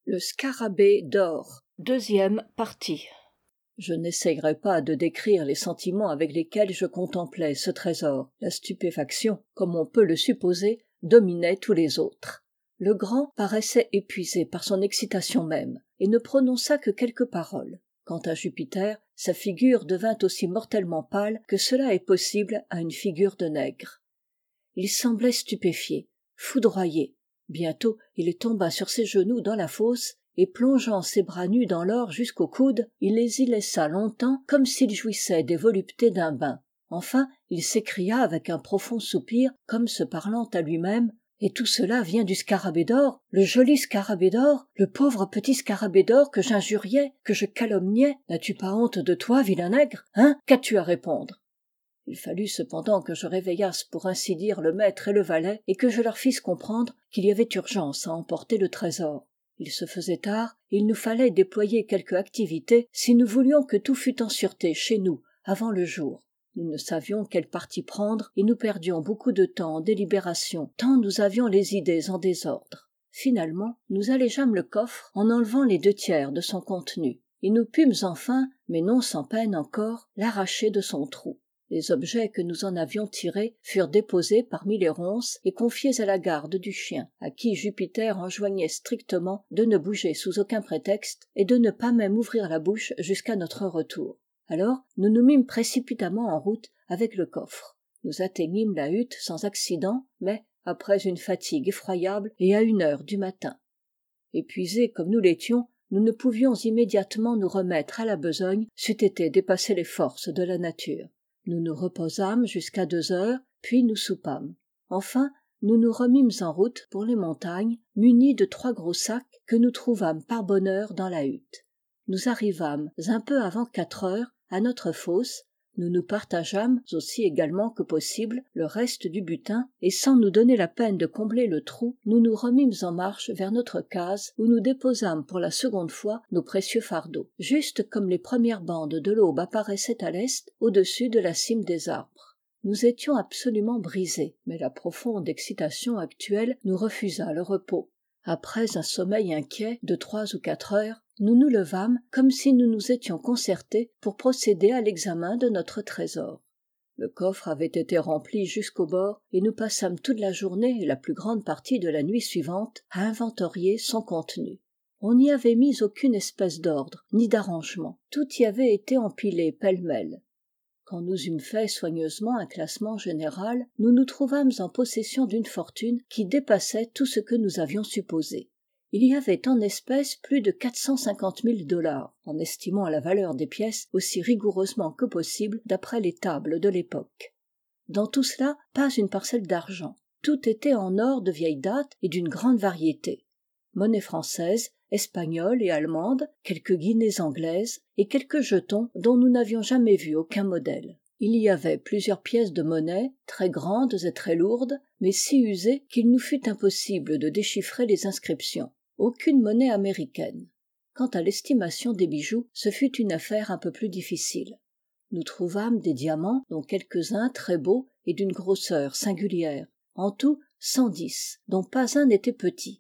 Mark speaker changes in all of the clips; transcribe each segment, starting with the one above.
Speaker 1: Le scarabée d'or. Deuxième partie. Je n'essayerai pas de décrire les sentiments avec lesquels je contemplais ce trésor. La stupéfaction, comme on peut le supposer, dominait tous les autres. Le grand paraissait épuisé par son excitation même, et ne prononça que quelques paroles. Quant à Jupiter, sa figure devint aussi mortellement pâle que cela est possible à une figure de nègre. Il semblait stupéfié, foudroyé. Bientôt il tomba sur ses genoux dans la fosse, et plongeant ses bras nus dans l'or jusqu'aux coudes, il les y laissa longtemps comme s'il jouissait des voluptés d'un bain. Enfin il s'écria avec un profond soupir, comme se parlant à lui-même: « Et tout cela vient du scarabée d'or, le joli scarabée d'or, le pauvre petit scarabée d'or que j'injuriais, que je calomniais. N'as-tu pas honte de toi, vilain nègre? Hein? Qu'as-tu à répondre ?» Il fallut cependant que je réveillasse pour ainsi dire le maître et le valet, et que je leur fisse comprendre qu'il y avait urgence à emporter le trésor. Il se faisait tard, et il nous fallait déployer quelque activité si nous voulions que tout fût en sûreté chez nous avant le jour. Nous ne savions quel parti prendre, et nous perdions beaucoup de temps en délibération, tant nous avions les idées en désordre. Finalement, nous allégeâmes le coffre en enlevant les 2/3 de son contenu, et nous pûmes enfin, mais non sans peine encore, l'arracher de son trou. Les objets que nous en avions tirés furent déposés parmi les ronces et confiés à la garde du chien, à qui Jupiter enjoignait strictement de ne bouger sous aucun prétexte et de ne pas même ouvrir la bouche jusqu'à notre retour. Alors nous nous mîmes précipitamment en route avec le coffre. Nous atteignîmes la hutte sans accident, mais après une fatigue effroyable et à 1 heure du matin. Épuisés comme nous l'étions, nous ne pouvions immédiatement nous remettre à la besogne, c'eût été dépasser les forces de la nature. Nous nous reposâmes jusqu'à 2 heures, puis nous soupâmes. Enfin, nous nous remîmes en route pour les montagnes, munis de 3 gros sacs que nous trouvâmes par bonheur dans la hutte. Nous arrivâmes un peu avant 4 heures à notre fosse, nous nous partageâmes aussi également que possible le reste du butin, et sans nous donner la peine de combler le trou, nous nous remîmes en marche vers notre case où nous déposâmes pour la seconde fois nos précieux fardeaux, juste comme les premières bandes de l'aube apparaissaient à l'est, au-dessus de la cime des arbres. Nous étions absolument brisés, mais la profonde excitation actuelle nous refusa le repos. Après un sommeil inquiet de 3 ou 4 heures, nous nous levâmes comme si nous nous étions concertés pour procéder à l'examen de notre trésor. Le coffre avait été rempli jusqu'au bord et nous passâmes toute la journée et la plus grande partie de la nuit suivante à inventorier son contenu. On n'y avait mis aucune espèce d'ordre ni d'arrangement. Tout y avait été empilé pêle-mêle. Quand nous eûmes fait soigneusement un classement général, nous nous trouvâmes en possession d'une fortune qui dépassait tout ce que nous avions supposé. Il y avait en espèces plus de 450 000 $, en estimant la valeur des pièces aussi rigoureusement que possible d'après les tables de l'époque. Dans tout cela, pas une parcelle d'argent. Tout était en or de vieille date et d'une grande variété. Monnaie française, espagnole et allemande, quelques guinées anglaises et quelques jetons dont nous n'avions jamais vu aucun modèle. Il y avait plusieurs pièces de monnaie, très grandes et très lourdes, mais si usées qu'il nous fut impossible de déchiffrer les inscriptions. Aucune monnaie américaine. Quant à l'estimation des bijoux, ce fut une affaire un peu plus difficile. Nous trouvâmes des diamants, dont quelques-uns très beaux et d'une grosseur singulière. En tout, 110, dont pas un n'était petit.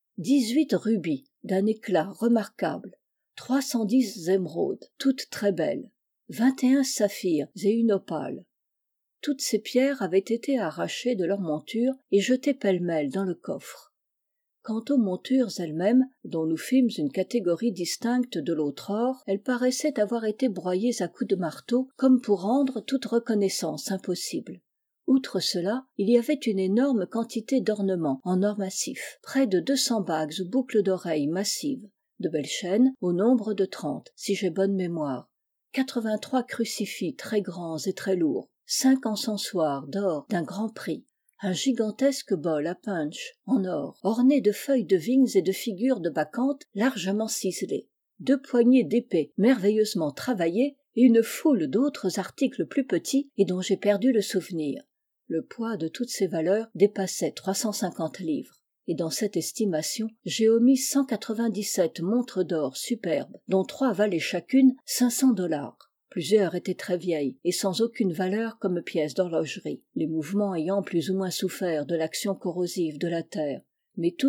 Speaker 1: 18 rubis, d'un éclat remarquable. 310 émeraudes, toutes très belles. 21 saphirs et une opale. Toutes ces pierres avaient été arrachées de leurs montures et jetées pêle-mêle dans le coffre. Quant aux montures elles-mêmes, dont nous fîmes une catégorie distincte de l'autre or, elles paraissaient avoir été broyées à coups de marteau, comme pour rendre toute reconnaissance impossible. Outre cela, il y avait une énorme quantité d'ornements en or massif, près de 200 bagues ou boucles d'oreilles massives, de belles chaînes, au nombre de 30, si j'ai bonne mémoire, 83 crucifix très grands et très lourds, 5 encensoirs d'or d'un grand prix, un gigantesque bol à punch en or, orné de feuilles de vignes et de figures de bacchantes largement ciselées, 2 poignées d'épée merveilleusement travaillées et une foule d'autres articles plus petits et dont j'ai perdu le souvenir. Le poids de toutes ces valeurs dépassait 350 livres. Et dans cette estimation, j'ai omis 197 montres d'or superbes, dont 3 valaient chacune 500 $. Plusieurs étaient très vieilles et sans aucune valeur comme pièces d'horlogerie, les mouvements ayant plus ou moins souffert de l'action corrosive de la terre, mais toutes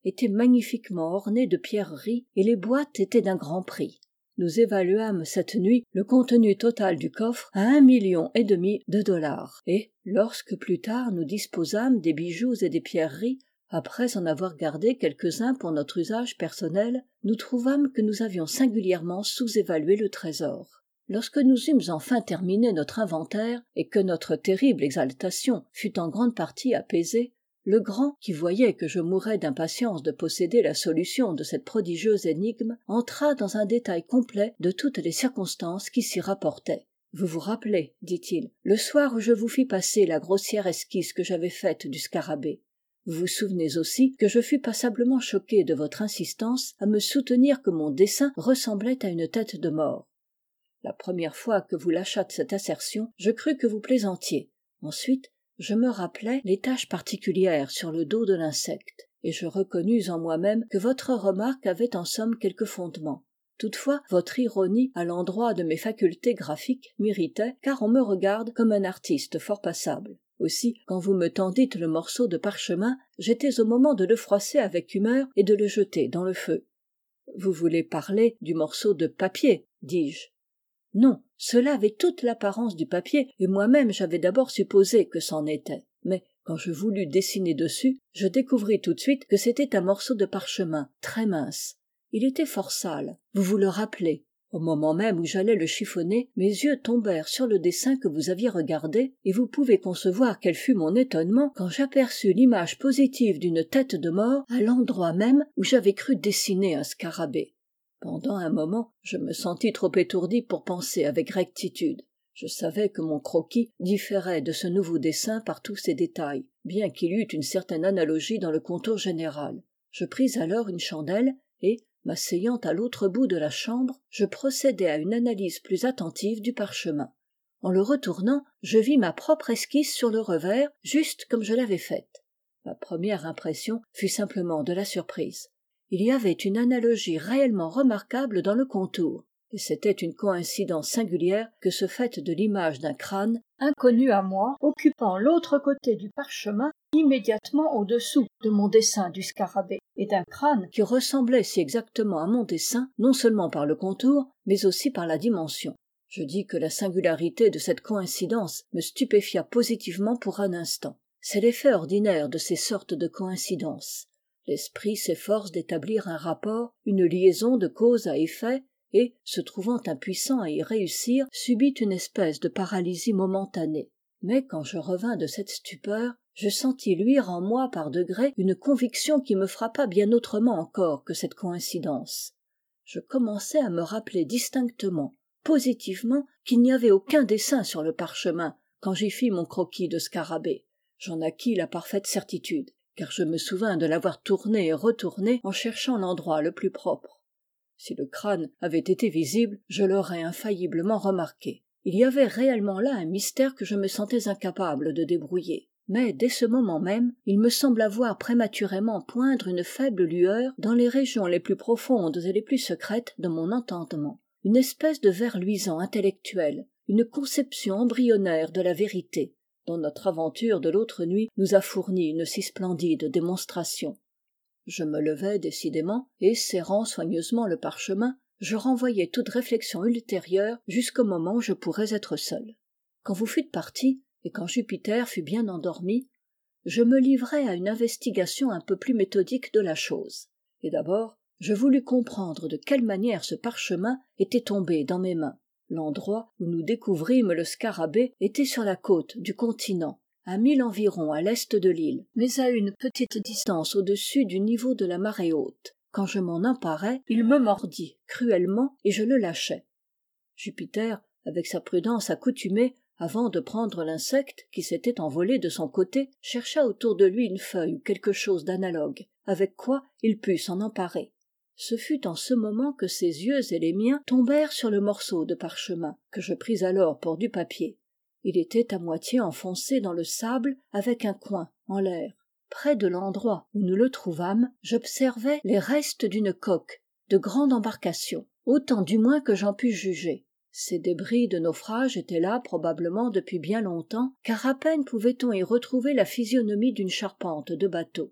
Speaker 1: était magnifiquement orné de pierreries et les boîtes étaient d'un grand prix. Nous évaluâmes cette nuit le contenu total du coffre à 1,5 million de dollars, et, lorsque plus tard nous disposâmes des bijoux et des pierreries, après en avoir gardé quelques-uns pour notre usage personnel, nous trouvâmes que nous avions singulièrement sous-évalué le trésor. Lorsque nous eûmes enfin terminé notre inventaire et que notre terrible exaltation fut en grande partie apaisée, le grand, qui voyait que je mourais d'impatience de posséder la solution de cette prodigieuse énigme, entra dans un détail complet de toutes les circonstances qui s'y rapportaient. « Vous vous rappelez, dit-il, le soir où je vous fis passer la grossière esquisse que j'avais faite du scarabée. Vous vous souvenez aussi que je fus passablement choqué de votre insistance à me soutenir que mon dessin ressemblait à une tête de mort. La première fois que vous lâchâtes cette assertion, je crus que vous plaisantiez. Ensuite, je me rappelai les taches particulières sur le dos de l'insecte, et je reconnus en moi-même que votre remarque avait en somme quelque fondement. Toutefois, votre ironie à l'endroit de mes facultés graphiques m'irritait, car on me regarde comme un artiste fort passable. Aussi, quand vous me tendîtes le morceau de parchemin, j'étais au moment de le froisser avec humeur et de le jeter dans le feu. « Vous voulez parler du morceau de papier, dis-je. Non, cela avait toute l'apparence du papier, et moi-même j'avais d'abord supposé que c'en était. Mais, quand je voulus dessiner dessus, je découvris tout de suite que c'était un morceau de parchemin, très mince. Il était fort sale, vous vous le rappelez. Au moment même où j'allais le chiffonner, mes yeux tombèrent sur le dessin que vous aviez regardé, et vous pouvez concevoir quel fut mon étonnement quand j'aperçus l'image positive d'une tête de mort à l'endroit même où j'avais cru dessiner un scarabée. Pendant un moment, je me sentis trop étourdi pour penser avec rectitude. Je savais que mon croquis différait de ce nouveau dessin par tous ses détails, bien qu'il eût une certaine analogie dans le contour général. Je pris alors une chandelle et, m'asseyant à l'autre bout de la chambre, je procédai à une analyse plus attentive du parchemin. En le retournant, je vis ma propre esquisse sur le revers, juste comme je l'avais faite. Ma première impression fut simplement de la surprise. Il y avait une analogie réellement remarquable dans le contour, et c'était une coïncidence singulière que ce fait de l'image d'un crâne, inconnu à moi, occupant l'autre côté du parchemin, immédiatement au-dessous de mon dessin du scarabée, et d'un crâne qui ressemblait si exactement à mon dessin, non seulement par le contour, mais aussi par la dimension. Je dis que la singularité de cette coïncidence me stupéfia positivement pour un instant. C'est l'effet ordinaire de ces sortes de coïncidences. L'esprit s'efforce d'établir un rapport, une liaison de cause à effet, et, se trouvant impuissant à y réussir, subit une espèce de paralysie momentanée. Mais quand je revins de cette stupeur, je sentis luire en moi par degrés une conviction qui me frappa bien autrement encore que cette coïncidence. Je commençai à me rappeler distinctement, positivement, qu'il n'y avait aucun dessin sur le parchemin quand j'y fis mon croquis de scarabée. J'en acquis la parfaite certitude, car je me souvins de l'avoir tourné et retourné en cherchant l'endroit le plus propre. Si le crâne avait été visible, je l'aurais infailliblement remarqué. Il y avait réellement là un mystère que je me sentais incapable de débrouiller. Mais dès ce moment même, il me sembla voir prématurément poindre une faible lueur dans les régions les plus profondes et les plus secrètes de mon entendement. Une espèce de ver luisant intellectuel, une conception embryonnaire de la vérité, dont notre aventure de l'autre nuit nous a fourni une si splendide démonstration. Je me levai décidément, et serrant soigneusement le parchemin, je renvoyai toute réflexion ultérieure jusqu'au moment où je pourrais être seul. Quand vous fûtes partis, et quand Jupiter fut bien endormi, je me livrai à une investigation un peu plus méthodique de la chose. Et d'abord, je voulus comprendre de quelle manière ce parchemin était tombé dans mes mains. L'endroit où nous découvrîmes le scarabée était sur la côte du continent, à 1000 environ à l'est de l'île, mais à une petite distance au-dessus du niveau de la marée haute. Quand je m'en emparai, il me mordit cruellement et je le lâchai. Jupiter, avec sa prudence accoutumée, avant de prendre l'insecte qui s'était envolé de son côté, chercha autour de lui une feuille ou quelque chose d'analogue, avec quoi il put s'en emparer. Ce fut en ce moment que ses yeux et les miens tombèrent sur le morceau de parchemin, que je pris alors pour du papier. Il était à moitié enfoncé dans le sable avec un coin en l'air. Près de l'endroit où nous le trouvâmes, j'observai les restes d'une coque, de grande embarcation, autant du moins que j'en pus juger. Ces débris de naufrage étaient là probablement depuis bien longtemps, car à peine pouvait-on y retrouver la physionomie d'une charpente de bateau.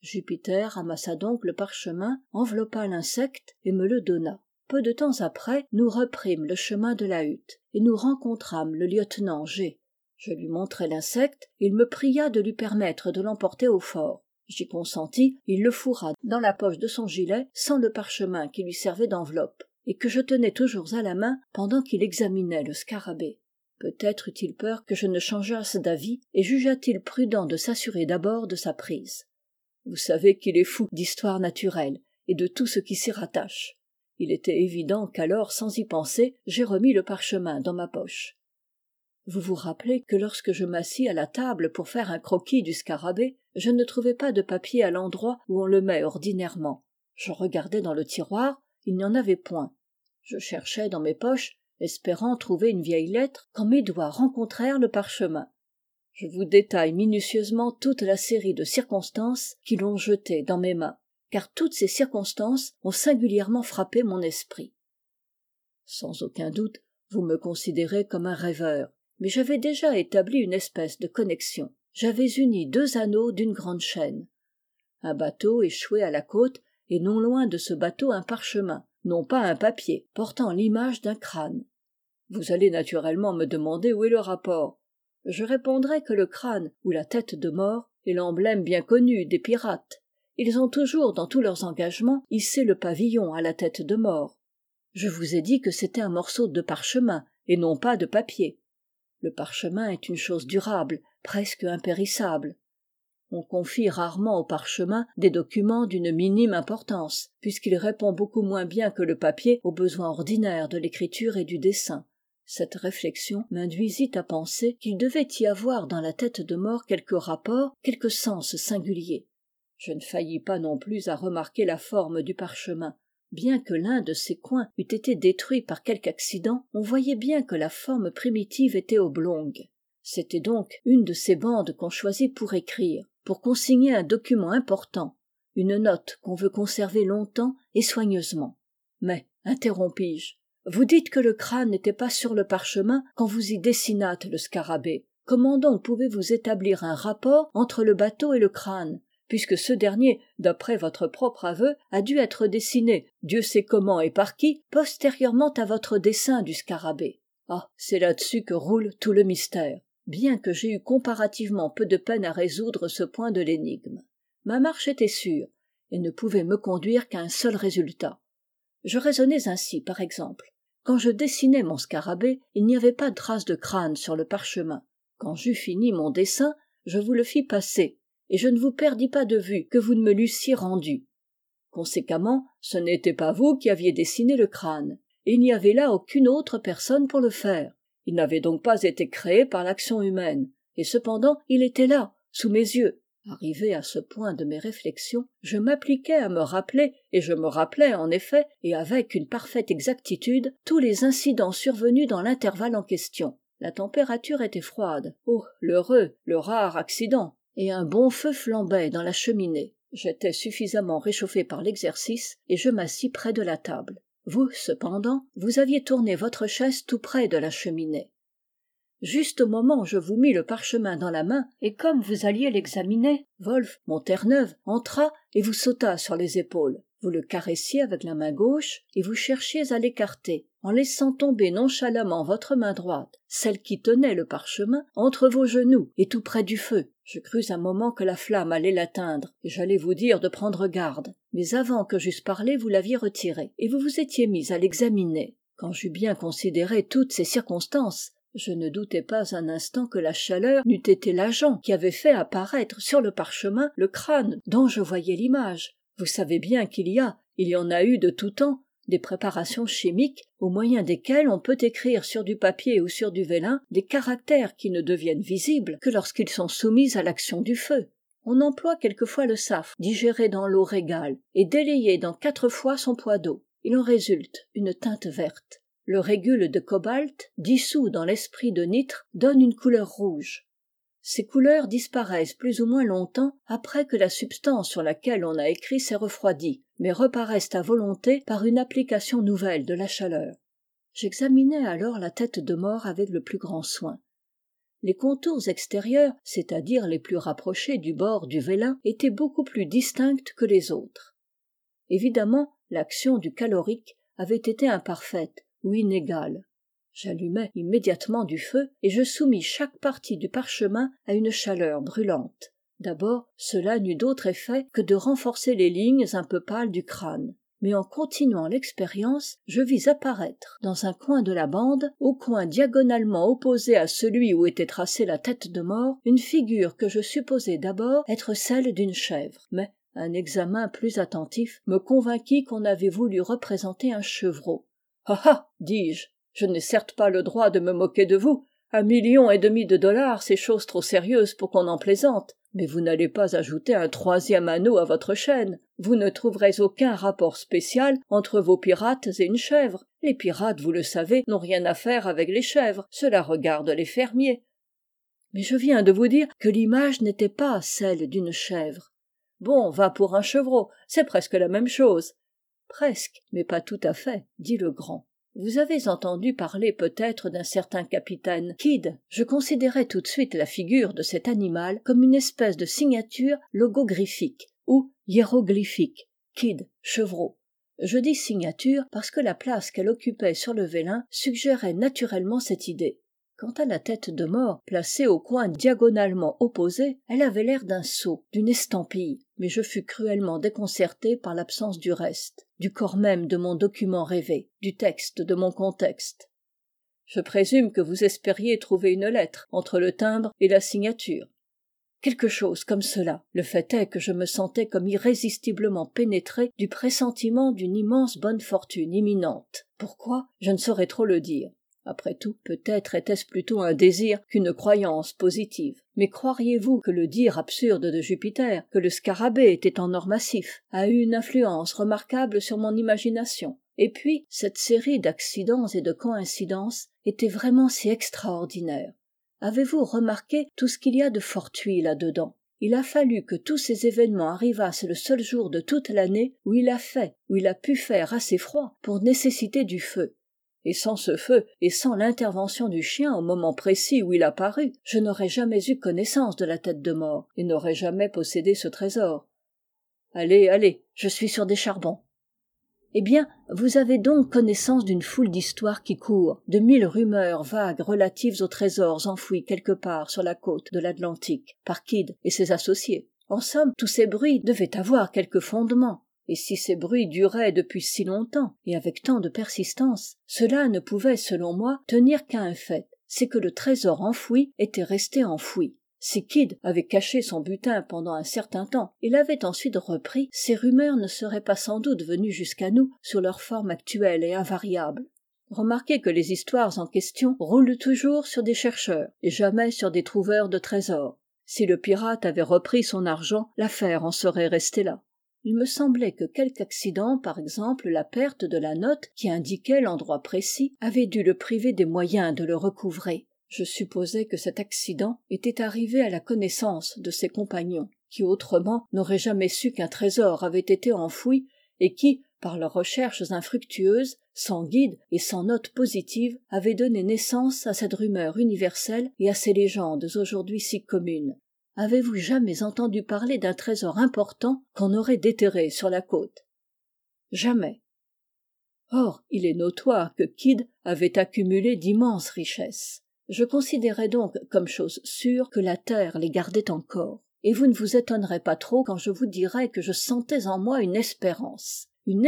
Speaker 1: Jupiter ramassa donc le parchemin, enveloppa l'insecte et me le donna. Peu de temps après, nous reprîmes le chemin de la hutte, et nous rencontrâmes le lieutenant G. Je lui montrai l'insecte, et il me pria de lui permettre de l'emporter au fort. J'y consentis, il le fourra dans la poche de son gilet, sans le parchemin qui lui servait d'enveloppe, et que je tenais toujours à la main pendant qu'il examinait le scarabée. Peut-être eut-il peur que je ne changeasse d'avis, et jugea-t-il prudent de s'assurer d'abord de sa prise. Vous savez qu'il est fou d'histoire naturelle, et de tout ce qui s'y rattache. Il était évident qu'alors, sans y penser, j'ai remis le parchemin dans ma poche. Vous vous rappelez que lorsque je m'assis à la table pour faire un croquis du scarabée, je ne trouvai pas de papier à l'endroit où on le met ordinairement. Je regardai dans le tiroir, il n'y en avait point. Je cherchai dans mes poches, espérant trouver une vieille lettre, quand mes doigts rencontrèrent le parchemin. Je vous détaille minutieusement toute la série de circonstances qui l'ont jeté dans mes mains, car toutes ces circonstances ont singulièrement frappé mon esprit. Sans aucun doute, vous me considérez comme un rêveur, mais j'avais déjà établi une espèce de connexion. J'avais uni 2 anneaux d'une grande chaîne. Un bateau échoué à la côte, et non loin de ce bateau un parchemin, non pas un papier, portant l'image d'un crâne. Vous allez naturellement me demander où est le rapport. Je répondrai que le crâne ou la tête de mort est l'emblème bien connu des pirates. Ils ont toujours, dans tous leurs engagements, hissé le pavillon à la tête de mort. Je vous ai dit que c'était un morceau de parchemin, et non pas de papier. Le parchemin est une chose durable, presque impérissable. On confie rarement au parchemin des documents d'une minime importance, puisqu'il répond beaucoup moins bien que le papier aux besoins ordinaires de l'écriture et du dessin. Cette réflexion m'induisit à penser qu'il devait y avoir dans la tête de mort quelque rapport, quelque sens singulier. Je ne faillis pas non plus à remarquer la forme du parchemin. Bien que l'un de ses coins eût été détruit par quelque accident, on voyait bien que la forme primitive était oblongue. C'était donc une de ces bandes qu'on choisit pour écrire, pour consigner un document important, une note qu'on veut conserver longtemps et soigneusement. Mais, interrompis-je, vous dites que le crâne n'était pas sur le parchemin quand vous y dessinâtes le scarabée. Comment donc pouvez-vous établir un rapport entre le bateau et le crâne, puisque ce dernier, d'après votre propre aveu, a dû être dessiné, Dieu sait comment et par qui, postérieurement à votre dessin du scarabée. Ah, c'est là-dessus que roule tout le mystère, bien que j'ai eu comparativement peu de peine à résoudre ce point de l'énigme. Ma marche était sûre, et ne pouvait me conduire qu'à un seul résultat. Je raisonnais ainsi, par exemple. Quand je dessinais mon scarabée, il n'y avait pas de trace de crâne sur le parchemin. Quand j'eus fini mon dessin, je vous le fis passer, et je ne vous perdis pas de vue que vous ne me l'eussiez rendu. Conséquemment, ce n'était pas vous qui aviez dessiné le crâne, et il n'y avait là aucune autre personne pour le faire. Il n'avait donc pas été créé par l'action humaine, et cependant il était là, sous mes yeux. Arrivé à ce point de mes réflexions, je m'appliquai à me rappeler, et je me rappelai en effet, et avec une parfaite exactitude, tous les incidents survenus dans l'intervalle en question. La température était froide. Oh, l'heureux, le rare accident! Et un bon feu flambait dans la cheminée. J'étais suffisamment réchauffé par l'exercice, et je m'assis près de la table. Vous, cependant, vous aviez tourné votre chaise tout près de la cheminée. Juste au moment où je vous mis le parchemin dans la main, et comme vous alliez l'examiner, Wolf, mon Terre-Neuve, entra et vous sauta sur les épaules. Vous le caressiez avec la main gauche, et vous cherchiez à l'écarter, en laissant tomber nonchalamment votre main droite, celle qui tenait le parchemin, entre vos genoux et tout près du feu. Je crus un moment que la flamme allait l'atteindre, et j'allais vous dire de prendre garde. Mais avant que j'eusse parlé, vous l'aviez retiré, et vous vous étiez mis à l'examiner. Quand j'eus bien considéré toutes ces circonstances, je ne doutai pas un instant que la chaleur n'eût été l'agent qui avait fait apparaître sur le parchemin le crâne dont je voyais l'image. Vous savez bien qu'il y en a eu de tout temps, des préparations chimiques au moyen desquelles on peut écrire sur du papier ou sur du vélin des caractères qui ne deviennent visibles que lorsqu'ils sont soumis à l'action du feu. On emploie quelquefois le safre digéré dans l'eau régale et délayé dans 4 fois son poids d'eau. Il en résulte une teinte verte. Le régule de cobalt, dissous dans l'esprit de nitre, donne une couleur rouge. Ces couleurs disparaissent plus ou moins longtemps après que la substance sur laquelle on a écrit s'est refroidie, mais reparaissent à volonté par une application nouvelle de la chaleur. J'examinai alors la tête de mort avec le plus grand soin. les contours extérieurs, c'est-à-dire les plus rapprochés du bord du vélin, étaient beaucoup plus distincts que les autres. Évidemment, l'action du calorique avait été imparfaite ou inégale. J'allumai immédiatement du feu et je soumis chaque partie du parchemin à une chaleur brûlante. D'abord, cela n'eut d'autre effet que de renforcer les lignes un peu pâles du crâne. Mais en continuant l'expérience, je vis apparaître, dans un coin de la bande, au coin diagonalement opposé à celui où était tracée la tête de mort, une figure que je supposai d'abord être celle d'une chèvre. Mais un examen plus attentif me convainquit qu'on avait voulu représenter un chevreau. « Ah ah ! dis-je, je n'ai certes pas le droit de me moquer de vous. $1,5 million de dollars, c'est chose trop sérieuse pour qu'on en plaisante. Mais vous n'allez pas ajouter un 3e anneau à votre chaîne. Vous ne trouverez aucun rapport spécial entre vos pirates et une chèvre. Les pirates, vous le savez, n'ont rien à faire avec les chèvres. Cela regarde les fermiers. Mais je viens de vous dire que l'image n'était pas celle d'une chèvre. Bon, va pour un chevreau, c'est presque la même chose. Presque, mais pas tout à fait, dit le grand. Vous avez entendu parler peut-être d'un certain capitaine Kidd. Je considérais tout de suite la figure de cet animal comme une espèce de signature logographique ou hiéroglyphique. Kidd, chevreau. Je dis signature parce que la place qu'elle occupait sur le vélin suggérait naturellement cette idée. Quant à la tête de mort, placée au coin diagonalement opposé, elle avait l'air d'un sceau, d'une estampille, mais je fus cruellement déconcerté par l'absence du reste, du corps même de mon document rêvé, du texte de mon contexte. Je présume que vous espériez trouver une lettre entre le timbre et la signature. Quelque chose comme cela. Le fait est que je me sentais comme irrésistiblement pénétré du pressentiment d'une immense bonne fortune imminente. Pourquoi ? Je ne saurais trop le dire. Après tout, peut-être était-ce plutôt un désir qu'une croyance positive. Mais croiriez-vous que le dire absurde de Jupiter, que le scarabée était en or massif, a eu une influence remarquable sur mon imagination ? Et puis, cette série d'accidents et de coïncidences était vraiment si extraordinaire. Avez-vous remarqué tout ce qu'il y a de fortuit là-dedans ? Il a fallu que tous ces événements arrivassent le seul jour de toute l'année où il a pu faire assez froid pour nécessiter du feu. Et sans ce feu, et sans l'intervention du chien au moment précis où il apparut, je n'aurais jamais eu connaissance de la tête de mort, et n'aurais jamais possédé ce trésor. Allez, allez, je suis sur des charbons. Eh bien, vous avez donc connaissance d'une foule d'histoires qui courent, de 1000 rumeurs vagues relatives aux trésors enfouis quelque part sur la côte de l'Atlantique, par Kidd et ses associés. En somme, tous ces bruits devaient avoir quelque fondement. Et si ces bruits duraient depuis si longtemps et avec tant de persistance, cela ne pouvait, selon moi, tenir qu'à un fait, c'est que le trésor enfoui était resté enfoui. Si Kidd avait caché son butin pendant un certain temps et l'avait ensuite repris, ces rumeurs ne seraient pas sans doute venues jusqu'à nous sous leur forme actuelle et invariable. Remarquez que les histoires en question roulent toujours sur des chercheurs et jamais sur des trouveurs de trésors. Si le pirate avait repris son argent, l'affaire en serait restée là. Il me semblait que quelque accident, par exemple la perte de la note qui indiquait l'endroit précis, avait dû le priver des moyens de le recouvrer. Je supposais que cet accident était arrivé à la connaissance de ses compagnons, qui autrement n'auraient jamais su qu'un trésor avait été enfoui et qui, par leurs recherches infructueuses, sans guide et sans note positive, avaient donné naissance à cette rumeur universelle et à ces légendes aujourd'hui si communes. Avez-vous jamais entendu parler d'un trésor important qu'on aurait déterré sur la côte ? Jamais. Or, il est notoire que Kidd avait accumulé d'immenses richesses. Je considérais donc comme chose sûre que la terre les gardait encore. Et vous ne vous étonnerez pas trop quand je vous dirai que je sentais en moi une espérance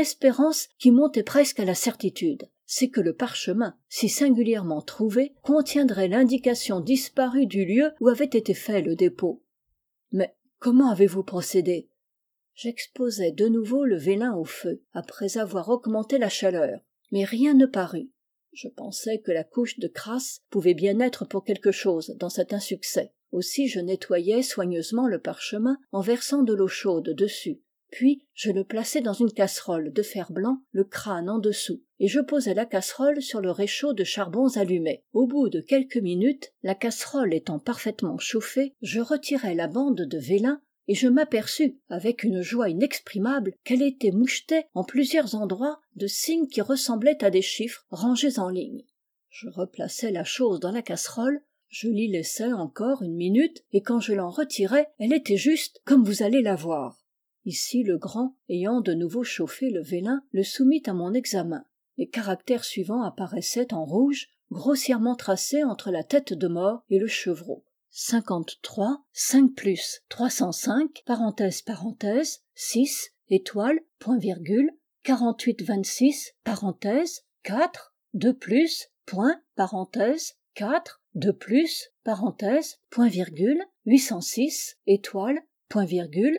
Speaker 1: qui montait presque à la certitude. C'est que le parchemin, si singulièrement trouvé, contiendrait l'indication disparue du lieu où avait été fait le dépôt. Mais comment avez-vous procédé ? J'exposai de nouveau le vélin au feu, après avoir augmenté la chaleur, mais rien ne parut. Je pensais que la couche de crasse pouvait bien être pour quelque chose dans cet insuccès. Aussi je nettoyai soigneusement le parchemin en versant de l'eau chaude dessus. Puis je le plaçai dans une casserole de fer blanc, le crâne en dessous, et je posai la casserole sur le réchaud de charbons allumés. Au bout de quelques minutes, la casserole étant parfaitement chauffée, je retirai la bande de vélin et je m'aperçus, avec une joie inexprimable, qu'elle était mouchetée en plusieurs endroits de signes qui ressemblaient à des chiffres rangés en ligne. Je replaçai la chose dans la casserole, Je l'y laissai encore une minute, et quand je l'en retirai, elle était juste comme vous allez la voir. Ici le grand, ayant de nouveau chauffé le vélin, le soumit à mon examen. Les caractères suivants apparaissaient en rouge, grossièrement tracés entre la tête de mort et le chevreau. 53, 5 plus, 305, parenthèse, parenthèse, 6, étoile, point virgule, 48, 26, parenthèse, 4, 2 plus, point, parenthèse, 4, 2 plus, parenthèse, point virgule, 806, étoile, point virgule,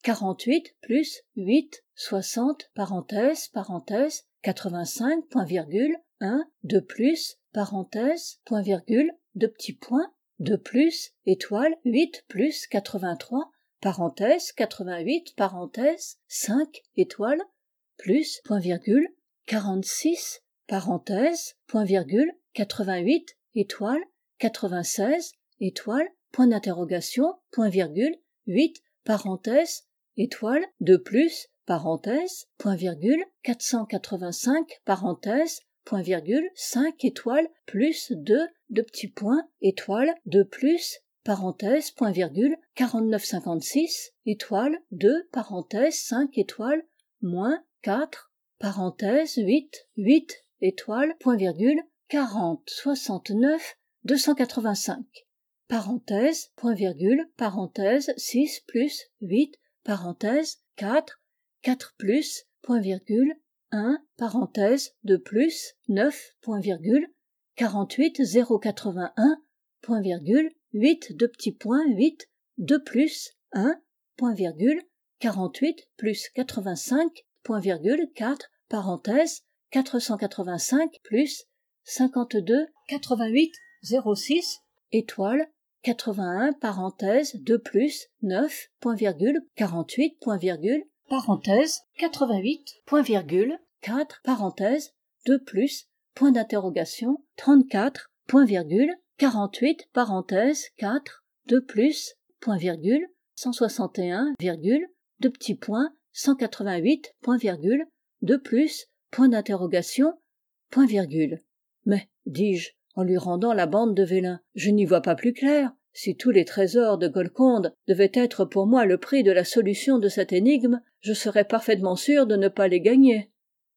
Speaker 1: 48 plus 8, 60, parenthèse, parenthèse, 85, point virgule, 1, 2 plus, parenthèse, point virgule, 2 petits points, 2 plus, étoile, 8 plus 83, parenthèse, 88, parenthèse, 5, étoile, plus, point virgule, 46, parenthèse, point virgule, 88, étoile, 96, étoile, point d'interrogation, point virgule, 8, parenthèse, étoile, 2 plus, parenthèse, point virgule, 485, parenthèse, point virgule, 5 étoiles, plus 2, deux petits points, étoile, 2 plus, parenthèse, point virgule, 49,56, étoile, 2, parenthèse, 5 étoiles, moins 4, parenthèse, 8, 8, étoile, point virgule, 40, 69, 285, parenthèse, point virgule, parenthèse, 6 plus, 8, parenthèse, 4, 4 plus, point virgule, 1, parenthèse, 2 plus, 9, point virgule, 48, 081, point virgule, 8, deux petits points, 8, 2 plus, 1, point virgule, 48 plus 85, point virgule, 4, parenthèse, 485 plus 52, 88, 06, étoile, 81, parenthèse, 2 plus, 9, point virgule, 48, point virgule, parenthèse, 88, point virgule, 4, parenthèse, 2 plus, point d'interrogation, 34, point virgule, 48, parenthèse, 4, 2 plus, point virgule, 161, virgule, 2 petits points, 188, point virgule, 2 plus, point d'interrogation, point virgule. Mais, dis-je, en lui rendant la bande de vélin, je n'y vois pas plus clair. Si tous les trésors de Golconde devaient être pour moi le prix de la solution de cette énigme, je serais parfaitement sûr de ne pas les gagner.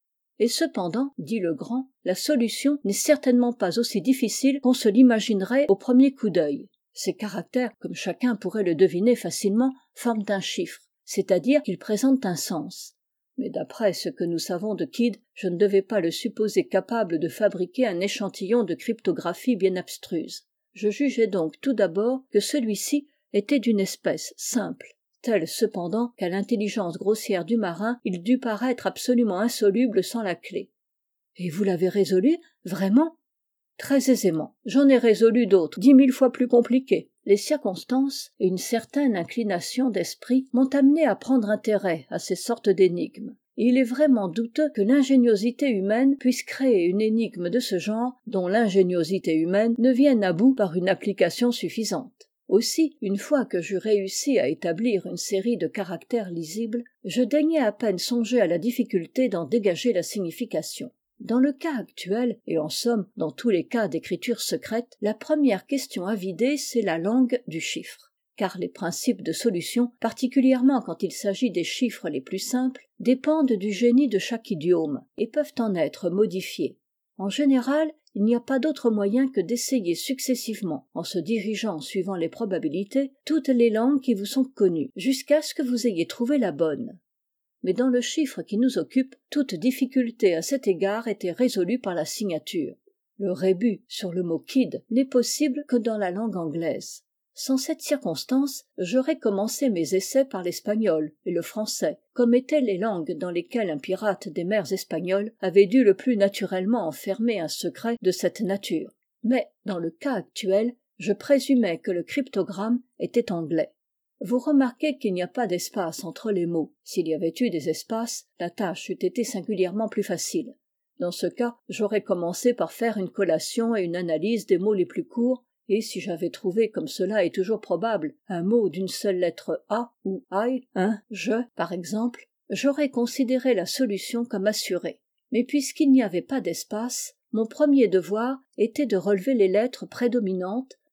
Speaker 1: Et cependant, dit le grand, la solution n'est certainement pas aussi difficile qu'on se l'imaginerait au premier coup d'œil. Ces caractères, comme chacun pourrait le deviner facilement, forment un chiffre, c'est-à-dire qu'ils présentent un sens. Mais d'après ce que nous savons de Kidd, je ne devais pas le supposer capable de fabriquer un échantillon de cryptographie bien abstruse. Je jugeai donc tout d'abord que celui-ci était d'une espèce simple, tel cependant qu'à l'intelligence grossière du marin il dut paraître absolument insoluble sans la clef. Et vous l'avez résolu, vraiment? Très aisément. J'en ai résolu d'autres, 10 000 fois plus compliquées. Les circonstances et une certaine inclination d'esprit m'ont amené à prendre intérêt à ces sortes d'énigmes. Et il est vraiment douteux que l'ingéniosité humaine puisse créer une énigme de ce genre dont l'ingéniosité humaine ne vienne à bout par une application suffisante. Aussi, une fois que j'eus réussi à établir une série de caractères lisibles, je daignai à peine songer à la difficulté d'en dégager la signification. Dans le cas actuel, et en somme dans tous les cas d'écriture secrète, la première question à vider, c'est la langue du chiffre. Car les principes de solution, particulièrement quand il s'agit des chiffres les plus simples, dépendent du génie de chaque idiome, et peuvent en être modifiés. En général, il n'y a pas d'autre moyen que d'essayer successivement, en se dirigeant suivant les probabilités, toutes les langues qui vous sont connues, jusqu'à ce que vous ayez trouvé la bonne. Mais dans le chiffre qui nous occupe, toute difficulté à cet égard était résolue par la signature. Le rébus sur le mot Kidd n'est possible que dans la langue anglaise. Sans cette circonstance, j'aurais commencé mes essais par l'espagnol et le français, comme étaient les langues dans lesquelles un pirate des mers espagnoles avait dû le plus naturellement enfermer un secret de cette nature. Mais, dans le cas actuel, je présumais que le cryptogramme était anglais. Vous remarquez qu'il n'y a pas d'espace entre les mots. S'il y avait eu des espaces, la tâche eût été singulièrement plus facile. Dans ce cas, j'aurais commencé par faire une collation et une analyse des mots les plus courts, et si j'avais trouvé, comme cela est toujours probable, un mot d'une seule lettre A ou I, un, je, par exemple, j'aurais considéré la solution comme assurée. Mais puisqu'il n'y avait pas d'espace, mon premier devoir était de relever les lettres prédominantes,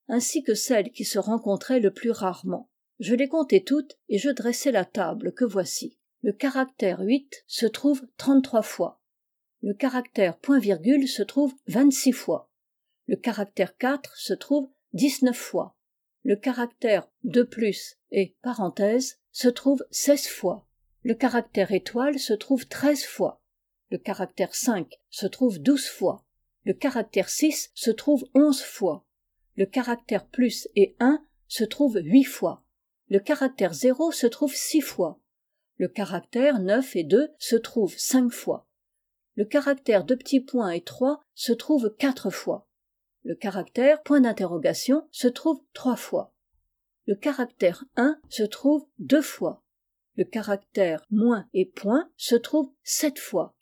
Speaker 1: ainsi que celles qui se rencontraient le plus rarement. Je les comptai toutes et je dressai la table que voici. Le caractère 8 se trouve 33 fois. Le caractère point-virgule se trouve 26 fois. Le caractère 4 se trouve 19 fois. Le caractère 2+ et parenthèse se trouve 16 fois. Le caractère étoile se trouve 13 fois. Le caractère 5 se trouve 12 fois. Le caractère 6 se trouve 11 fois. Le caractère plus et 1 se trouve 8 fois. Le caractère 0 se trouve 6 fois. Le caractère 9 et 2 se trouve 5 fois. Le caractère 2 petits points et 3 se trouve 4 fois. Le caractère point d'interrogation se trouve 3 fois. Le caractère 1 se trouve 2 fois. Le caractère moins et point se trouve 7 fois.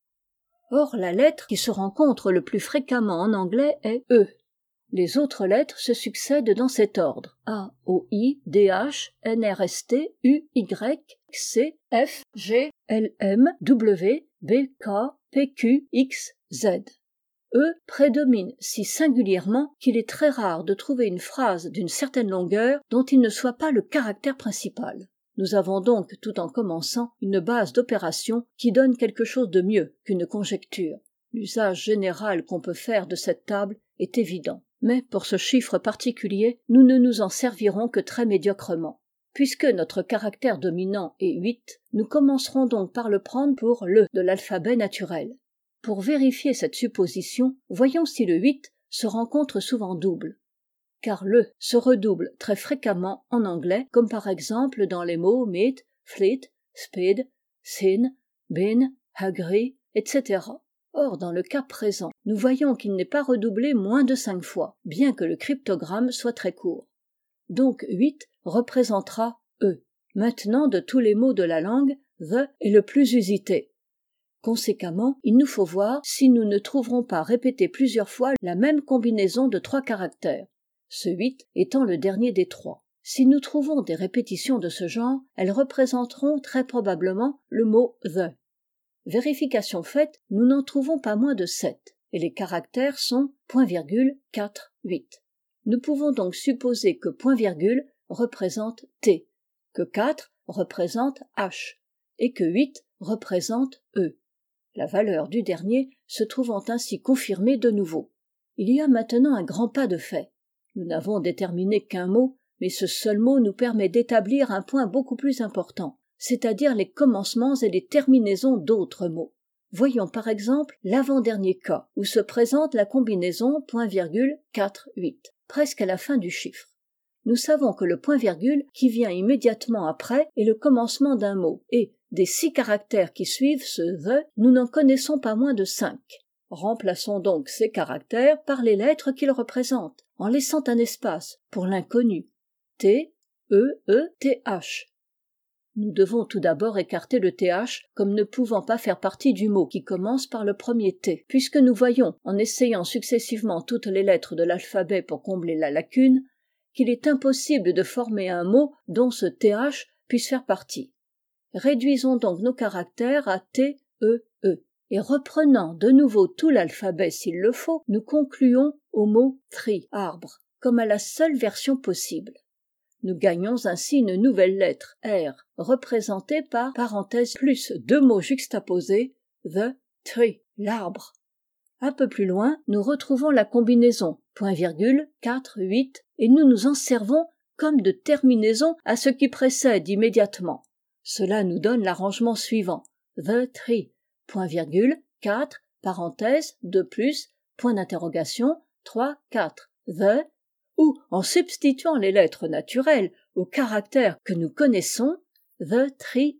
Speaker 1: Or, la lettre qui se rencontre le plus fréquemment en anglais est E. Les autres lettres se succèdent dans cet ordre: A, O, I, D, H, N, R, S, T, U, Y, C, F, G, L, M, W, B, K, P, Q, X, Z. E prédomine si singulièrement qu'il est très rare de trouver une phrase d'une certaine longueur dont il ne soit pas le caractère principal. Nous avons donc, tout en commençant, une base d'opération qui donne quelque chose de mieux qu'une conjecture. L'usage général qu'on peut faire de cette table est évident. Mais pour ce chiffre particulier, nous ne nous en servirons que très médiocrement. Puisque notre caractère dominant est 8, nous commencerons donc par le prendre pour le de l'alphabet naturel. Pour vérifier cette supposition, voyons si le 8 se rencontre souvent double. Car le se redouble très fréquemment en anglais, comme par exemple dans les mots meet, fleet, speed, seen, been, agree, etc. Or, dans le cas présent, nous voyons qu'il n'est pas redoublé moins de 5 fois, bien que le cryptogramme soit très court. Donc 8 représentera E. Maintenant, de tous les mots de la langue, the est le plus usité. Conséquemment, il nous faut voir si nous ne trouverons pas répéter plusieurs fois la même combinaison de 3 caractères, ce 8 étant le dernier des 3. Si nous trouvons des répétitions de ce genre, elles représenteront très probablement le mot the. Vérification faite, nous n'en trouvons pas moins de 7, et les caractères sont .virgule, 4, 8. Nous pouvons donc supposer que .virgule représente T, que 4 représente H, et que 8 représente E. La valeur du dernier se trouvant ainsi confirmée de nouveau. Il y a maintenant un grand pas de fait. Nous n'avons déterminé qu'un mot, mais ce seul mot nous permet d'établir un point beaucoup plus important, c'est-à-dire les commencements et les terminaisons d'autres mots. Voyons par exemple l'avant-dernier cas, où se présente la combinaison .virgule 4, 8, presque à la fin du chiffre. Nous savons que le point-virgule qui vient immédiatement après est le commencement d'un mot, et des 6 caractères qui suivent ce the, nous n'en connaissons pas moins de 5. Remplaçons donc ces caractères par les lettres qu'ils représentent, en laissant un espace pour l'inconnu. T, E, E, T, H. Nous devons tout d'abord écarter le TH comme ne pouvant pas faire partie du mot qui commence par le premier T, puisque nous voyons, en essayant successivement toutes les lettres de l'alphabet pour combler la lacune, qu'il est impossible de former un mot dont ce TH puisse faire partie. Réduisons donc nos caractères à T, E, E, et reprenant de nouveau tout l'alphabet s'il le faut, nous concluons au mot tree, arbre, comme à la seule version possible. Nous gagnons ainsi une nouvelle lettre, R, représentée par parenthèse plus 2 mots juxtaposés, the tree, l'arbre. Un peu plus loin, nous retrouvons la combinaison .virgule 4, 8, et nous nous en servons comme de terminaison à ce qui précède immédiatement. Cela nous donne l'arrangement suivant: the tree, .virgule 4, parenthèse 2 plus, point d'interrogation 3, 4, the, ou, en substituant les lettres naturelles aux caractères que nous connaissons, the tree,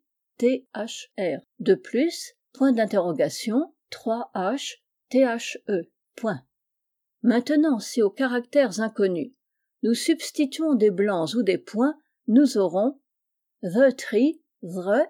Speaker 1: T-H-R, 2 plus, point d'interrogation 3H, T-H-E, point. Maintenant, si aux caractères inconnus, nous substituons des blancs ou des points, nous aurons the tree, the,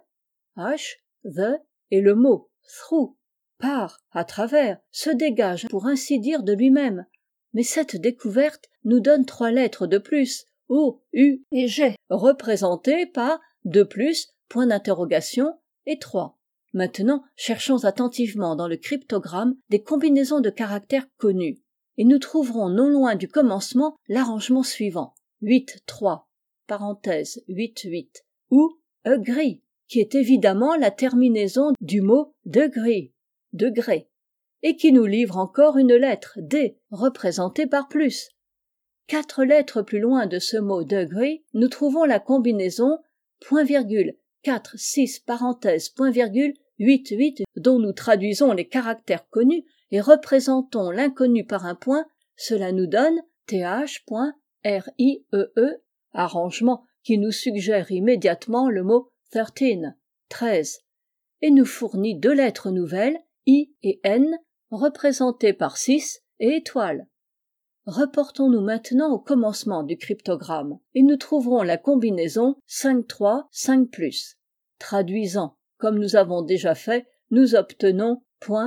Speaker 1: H, the, et le mot through, par, à travers, se dégage pour ainsi dire de lui-même. Mais cette découverte nous donne 3 lettres de plus, O, U et G, représentées par 2 plus, point d'interrogation, et 3. Maintenant, cherchons attentivement dans le cryptogramme des combinaisons de caractères connus. et nous trouverons non loin du commencement l'arrangement suivant 8-3 parenthèse 8-8 ou agree qui est évidemment la terminaison du mot degree degré et qui nous livre encore une lettre D représentée par plus. 4 lettres plus loin de ce mot degree, nous trouvons la combinaison point virgule 4 6 parenthèse point virgule 8 8 dont nous traduisons les caractères connus et représentons l'inconnu par un point, cela nous donne th.riee, arrangement qui nous suggère immédiatement le mot 13 et nous fournit 2 lettres nouvelles I et N représentées par 6 et étoiles. Reportons-nous maintenant au commencement du cryptogramme et nous trouverons la combinaison 5-3 5+. Traduisant, comme nous avons déjà fait, nous obtenons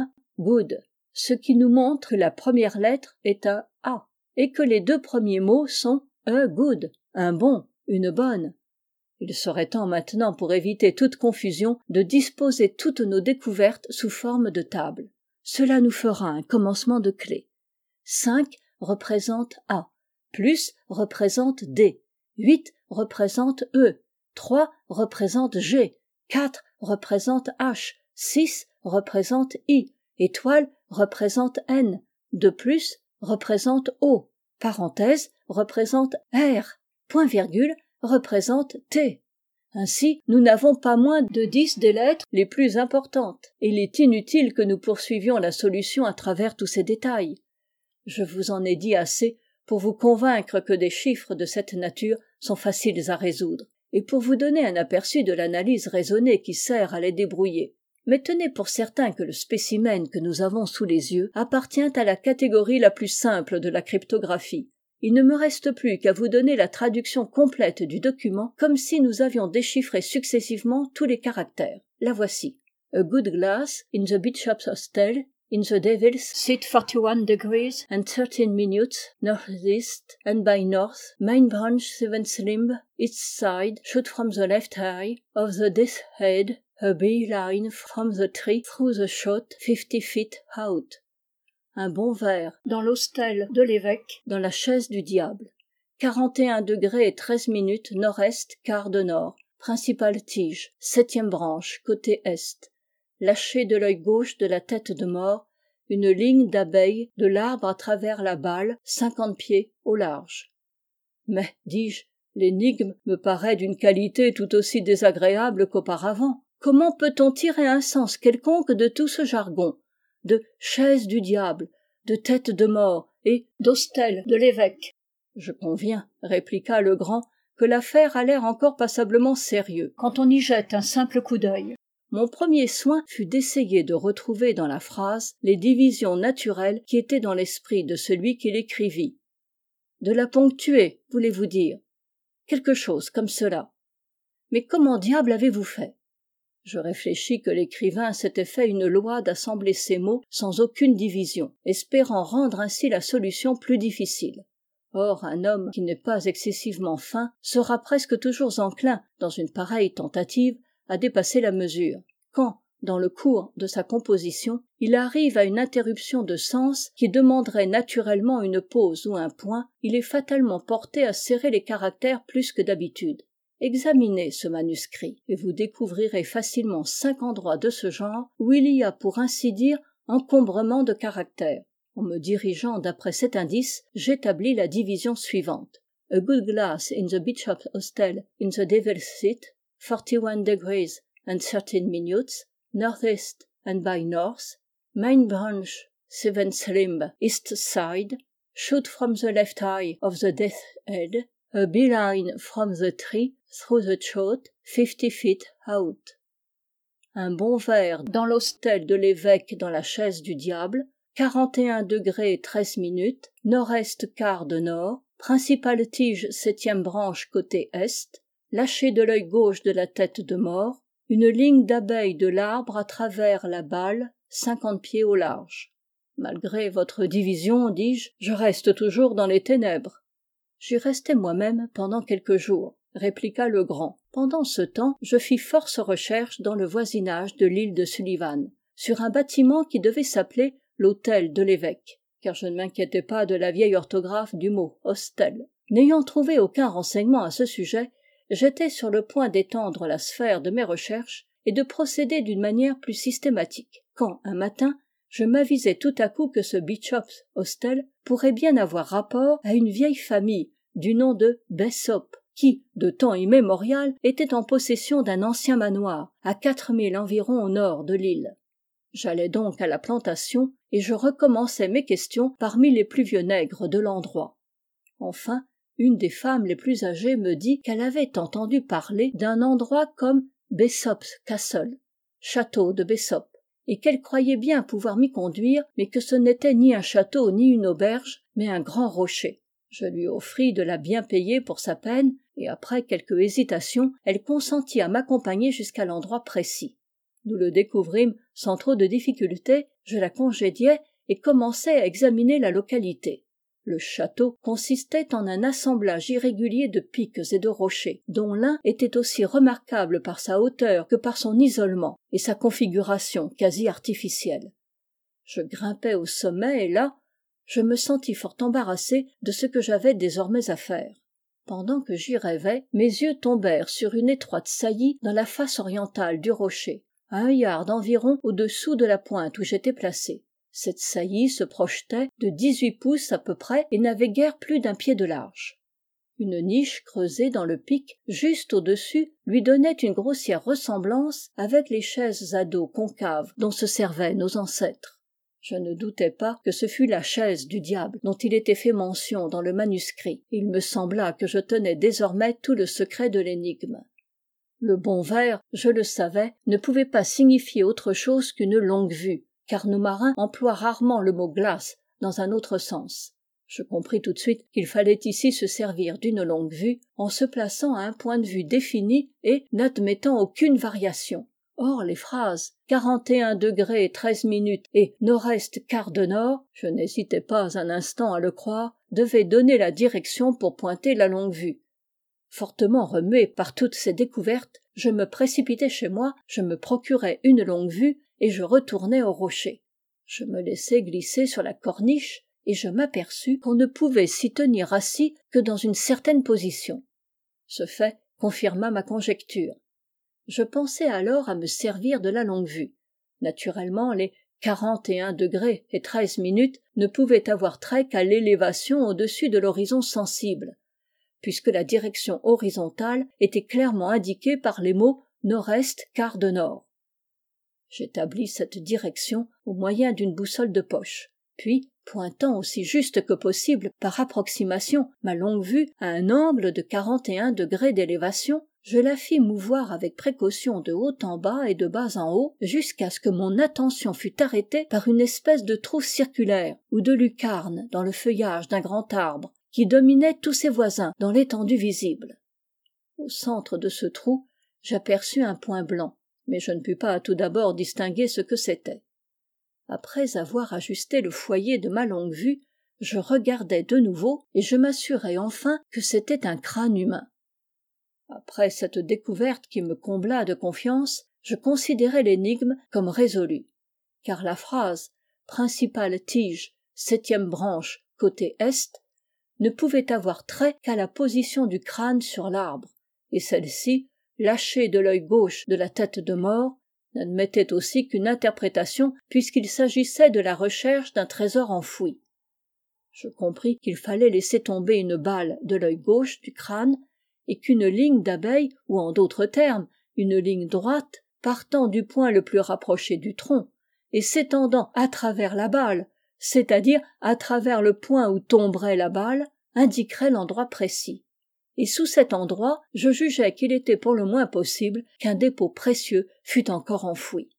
Speaker 1: .good, ce qui nous montre que la première lettre est un A et que les 2 premiers mots sont a good, un bon, une bonne. Il serait temps maintenant, pour éviter toute confusion, de disposer toutes nos découvertes sous forme de table. Cela nous fera un commencement de clé. 5 représente A, plus représente D, 8 représente E, 3 représente G, 4 représente H, 6 représente I, étoile représente N, 2 plus représente O, parenthèse représente R, point virgule représente T. Ainsi, nous n'avons pas moins de 10 des lettres les plus importantes, et il est inutile que nous poursuivions la solution à travers tous ces détails. Je vous en ai dit assez pour vous convaincre que des chiffres de cette nature sont faciles à résoudre, et pour vous donner un aperçu de l'analyse raisonnée qui sert à les débrouiller. Mais tenez pour certain que le spécimen que nous avons sous les yeux appartient à la catégorie la plus simple de la cryptographie. Il ne me reste plus qu'à vous donner la traduction complète du document comme si nous avions déchiffré successivement tous les caractères. La voici. A good glass in the bishop's hostel in the devil's seat 41 degrees and 13 minutes northeast and by north, main branch 7th limb, east side, shoot from the left eye of the death's head, a bee line from the tree through the shot 50 feet out. Un bon verre dans l'hostel de l'évêque dans la chaise du diable. 41 degrés et 13 minutes nord-est, quart de nord. Principale tige, 7e branche, côté est. Lâcher de l'œil gauche de la tête de mort, une ligne d'abeilles de l'arbre à travers la balle, 50 pieds au large. Mais, dis-je, l'énigme me paraît d'une qualité tout aussi désagréable qu'auparavant. Comment peut-on tirer un sens quelconque de tout ce jargon, de chaise du diable, de tête de mort et d'hostel de l'évêque? Je conviens, répliqua le grand, que l'affaire a l'air encore passablement sérieux quand on y jette un simple coup d'œil. Mon premier soin fut d'essayer de retrouver dans la phrase les divisions naturelles qui étaient dans l'esprit de celui qui l'écrivit. De la ponctuer, voulez-vous dire? Quelque chose comme cela. Mais comment diable avez-vous fait? Je réfléchis que l'écrivain s'était fait une loi d'assembler ses mots sans aucune division, espérant rendre ainsi la solution plus difficile. Or, un homme qui n'est pas excessivement fin sera presque toujours enclin, dans une pareille tentative, à dépasser la mesure. Quand, dans le cours de sa composition, il arrive à une interruption de sens qui demanderait naturellement une pause ou un point, il est fatalement porté à serrer les caractères plus que d'habitude. Examinez ce manuscrit, et vous découvrirez facilement 5 endroits de ce genre où il y a, pour ainsi dire, encombrement de caractères. En me dirigeant d'après cet indice, j'établis la division suivante. A good glass in the bishop's hostel in the devil's seat, 41 degrees and 13 minutes, northeast and by north, main branch, 7th limb, east side, shoot from the left eye of the death's head, a bee line from the tree through the shot, 50 feet out. Un bon verre dans l'hostel de l'évêque dans la chaise du diable, 41 degrés 13 minutes, nord-est quart de nord, principale tige 7e branche côté est, lâcher de l'œil gauche de la tête de mort, une ligne d'abeilles de l'arbre à travers la balle, 50 pieds au large. Malgré votre division, dis-je, je reste toujours dans les ténèbres. J'y restai moi-même pendant quelques jours, répliqua le grand. Pendant ce temps, je fis force recherches dans le voisinage de l'île de Sullivan, sur un bâtiment qui devait s'appeler l'hôtel de l'évêque. car je ne m'inquiétais pas de la vieille orthographe du mot hostel. N'ayant trouvé aucun renseignement à ce sujet, j'étais sur le point d'étendre la sphère de mes recherches et de procéder d'une manière plus systématique, quand, un matin, je m'avisai tout à coup que ce Bishop's Hostel pourrait bien avoir rapport à une vieille famille du nom de Bessop, qui, de temps immémorial, était en possession d'un ancien manoir, à 4 milles environ au nord de l'île. J'allai donc à la plantation, et je recommençai mes questions parmi les plus vieux nègres de l'endroit. Enfin, une des femmes les plus âgées me dit qu'elle avait entendu parler d'un endroit comme Bessop's Castle, château de Bessop, et qu'elle croyait bien pouvoir m'y conduire, mais que ce n'était ni un château ni une auberge, mais un grand rocher. Je lui offris de la bien payer pour sa peine, et après quelque hésitation, elle consentit à m'accompagner jusqu'à l'endroit précis. Nous le découvrîmes sans trop de difficulté, je la congédiai et commençai à examiner la localité. Le château consistait en un assemblage irrégulier de pics et de rochers, dont l'un était aussi remarquable par sa hauteur que par son isolement et sa configuration quasi artificielle. Je grimpai au sommet et là, je me sentis fort embarrassé de ce que j'avais désormais à faire. Pendant que j'y rêvais, mes yeux tombèrent sur une étroite saillie dans la face orientale du rocher, à 1 yard environ au-dessous de la pointe où j'étais placé. Cette saillie se projetait de 18 pouces à peu près et n'avait guère plus d'1 pied de large. Une niche creusée dans le pic, juste au-dessus, lui donnait une grossière ressemblance avec les chaises à dos concaves dont se servaient nos ancêtres. Je ne doutais pas que ce fût la chaise du diable dont il était fait mention dans le manuscrit. Il me sembla que je tenais désormais tout le secret de l'énigme. Le bon vers, je le savais, ne pouvait pas signifier autre chose qu'une longue-vue, car nos marins emploient rarement le mot glace dans un autre sens. Je compris tout de suite qu'il fallait ici se servir d'une longue-vue en se plaçant à un point de vue défini et n'admettant aucune variation. Or les phrases 41° 13' et nord-est quart de nord, je n'hésitai pas un instant à le croire, devaient donner la direction pour pointer la longue-vue. Fortement remué par toutes ces découvertes, je me précipitai chez moi, je me procurai une longue-vue et je retournai au rocher. Je me laissai glisser sur la corniche et je m'aperçus qu'on ne pouvait s'y tenir assis que dans une certaine position. Ce fait confirma ma conjecture. Je pensai alors à me servir de la longue-vue. Naturellement, les 41° 13' ne pouvaient avoir trait qu'à l'élévation au-dessus de l'horizon sensible, puisque la direction horizontale était clairement indiquée par les mots nord-est quart de nord. J'établis cette direction au moyen d'une boussole de poche, puis, pointant aussi juste que possible par approximation ma longue-vue à un angle de 41° d'élévation, je la fis mouvoir avec précaution de haut en bas et de bas en haut, jusqu'à ce que mon attention fût arrêtée par une espèce de trou circulaire ou de lucarne dans le feuillage d'un grand arbre, qui dominait tous ses voisins dans l'étendue visible. Au centre de ce trou, j'aperçus un point blanc, mais je ne pus pas tout d'abord distinguer ce que c'était. Après avoir ajusté le foyer de ma longue-vue, je regardai de nouveau et je m'assurai enfin que c'était un crâne humain. Après cette découverte qui me combla de confiance, je considérai l'énigme comme résolue, car la phrase « principale tige, 7e branche, côté est » ne pouvait avoir trait qu'à la position du crâne sur l'arbre, et celle-ci, lâchée de l'œil gauche de la tête de mort, n'admettait aussi qu'une interprétation puisqu'il s'agissait de la recherche d'un trésor enfoui. Je compris qu'il fallait laisser tomber une balle de l'œil gauche du crâne et qu'une ligne d'abeille, ou en d'autres termes, une ligne droite, partant du point le plus rapproché du tronc et s'étendant à travers la balle, c'est-à-dire à travers le point où tomberait la balle, indiquerait l'endroit précis. Et sous cet endroit, je jugeai qu'il était pour le moins possible qu'un dépôt précieux fût encore enfoui.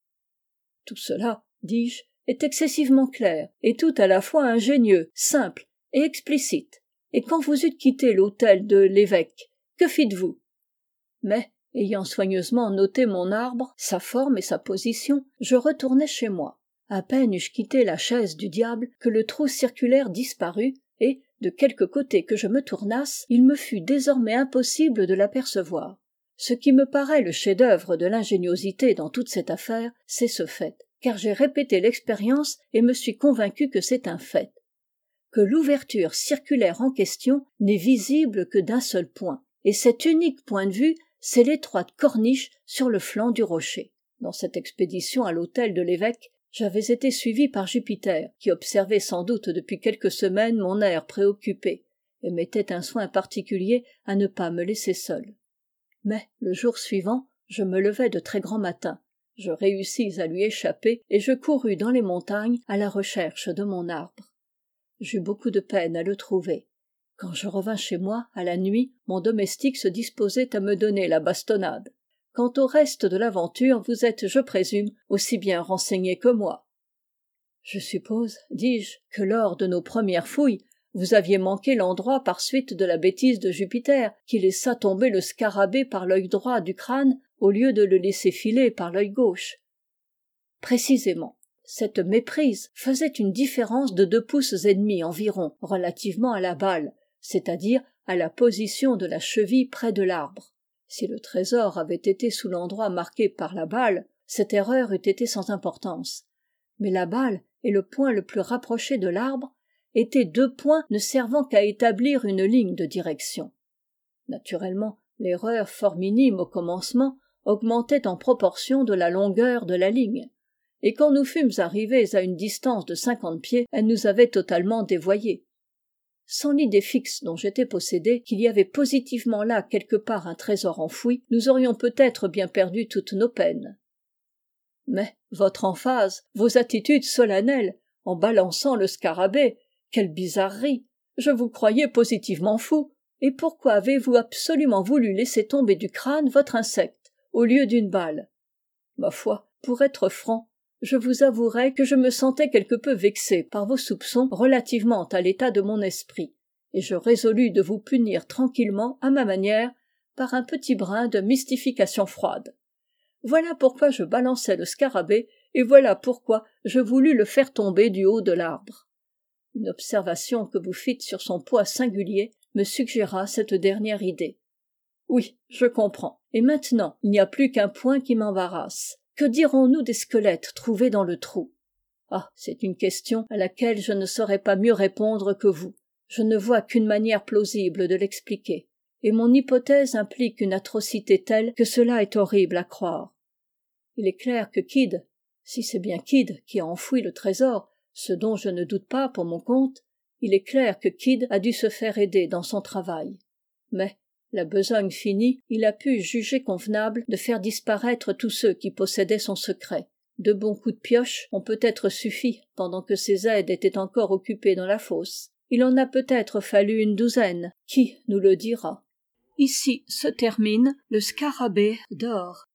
Speaker 1: Tout cela, dis-je, est excessivement clair, et tout à la fois ingénieux, simple et explicite. Et quand vous eûtes quitté l'hôtel de l'évêque, que fîtes-vous ? Mais, ayant soigneusement noté mon arbre, sa forme et sa position, je retournai chez moi. À peine eus-je quitté la chaise du diable que le trou circulaire disparut, et, de quelque côté que je me tournasse, il me fut désormais impossible de l'apercevoir. Ce qui me paraît le chef-d'œuvre de l'ingéniosité dans toute cette affaire, c'est ce fait car j'ai répété l'expérience et me suis convaincu que c'est un fait, que l'ouverture circulaire en question n'est visible que d'un seul point, et cet unique point de vue, c'est l'étroite corniche sur le flanc du rocher. Dans cette expédition à l'hôtel de l'évêque, j'avais été suivi par Jupiter, qui observait sans doute depuis quelques semaines mon air préoccupé, et mettait un soin particulier à ne pas me laisser seul. Mais, le jour suivant, je me levai de très grand matin. Je réussis à lui échapper, et je courus dans les montagnes à la recherche de mon arbre. J'eus beaucoup de peine à le trouver. Quand je revins chez moi, à la nuit, mon domestique se disposait à me donner la bastonnade. Quant au reste de l'aventure, vous êtes, je présume, aussi bien renseigné que moi. Je suppose, dis-je, que lors de nos premières fouilles, vous aviez manqué l'endroit par suite de la bêtise de Jupiter, qui laissa tomber le scarabée par l'œil droit du crâne, au lieu de le laisser filer par l'œil gauche. Précisément. Cette méprise faisait une différence de 2 pouces et demi environ relativement à la balle, c'est-à-dire à la position de la cheville près de l'arbre. Si le trésor avait été sous l'endroit marqué par la balle, cette erreur eût été sans importance. Mais la balle et le point le plus rapproché de l'arbre étaient 2 points ne servant qu'à établir une ligne de direction. Naturellement, l'erreur fort minime au commencement augmentait en proportion de la longueur de la ligne. Et quand nous fûmes arrivés à une distance de 50 pieds, elle nous avait totalement dévoyés. Sans l'idée fixe dont j'étais possédé qu'il y avait positivement là quelque part un trésor enfoui, nous aurions peut-être bien perdu toutes nos peines. Mais votre emphase, vos attitudes solennelles, en balançant le scarabée, quelle bizarrerie! Je vous croyais positivement fou. Et pourquoi avez-vous absolument voulu laisser tomber du crâne votre insecte, au lieu d'une balle? Ma foi, pour être franc, je vous avouerai que je me sentais quelque peu vexé par vos soupçons relativement à l'état de mon esprit, et je résolus de vous punir tranquillement, à ma manière, par un petit brin de mystification froide. Voilà pourquoi je balançai le scarabée, et voilà pourquoi je voulus le faire tomber du haut de l'arbre. Une observation que vous fîtes sur son poids singulier me suggéra cette dernière idée. Oui, je comprends. Et maintenant, il n'y a plus qu'un point qui m'embarrasse. Que dirons-nous des squelettes trouvés dans le trou? Ah, c'est une question à laquelle je ne saurais pas mieux répondre que vous. Je ne vois qu'une manière plausible de l'expliquer. Et mon hypothèse implique une atrocité telle que cela est horrible à croire. Il est clair que Kidd, si c'est bien Kidd qui a enfoui le trésor, ce dont je ne doute pas pour mon compte, il est clair que Kidd a dû se faire aider dans son travail. Mais, la besogne finie, il a pu juger convenable de faire disparaître tous ceux qui possédaient son secret. 2 bons coups de pioche ont peut-être suffi pendant que ses aides étaient encore occupés dans la fosse. Il en a peut-être fallu une 12aine. Qui nous le dira? Ici se termine le Scarabée d'or.